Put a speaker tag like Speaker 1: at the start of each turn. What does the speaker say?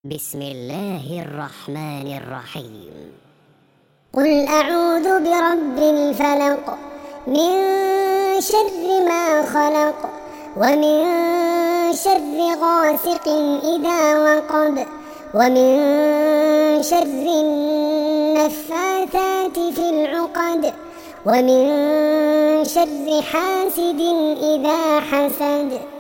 Speaker 1: بسم الله الرحمن الرحيم.
Speaker 2: قل أعوذ برب الفلق من شر ما خلق ومن شر غاسق إذا وقب ومن شر النفاثات في العقد ومن شر حاسد إذا حسد.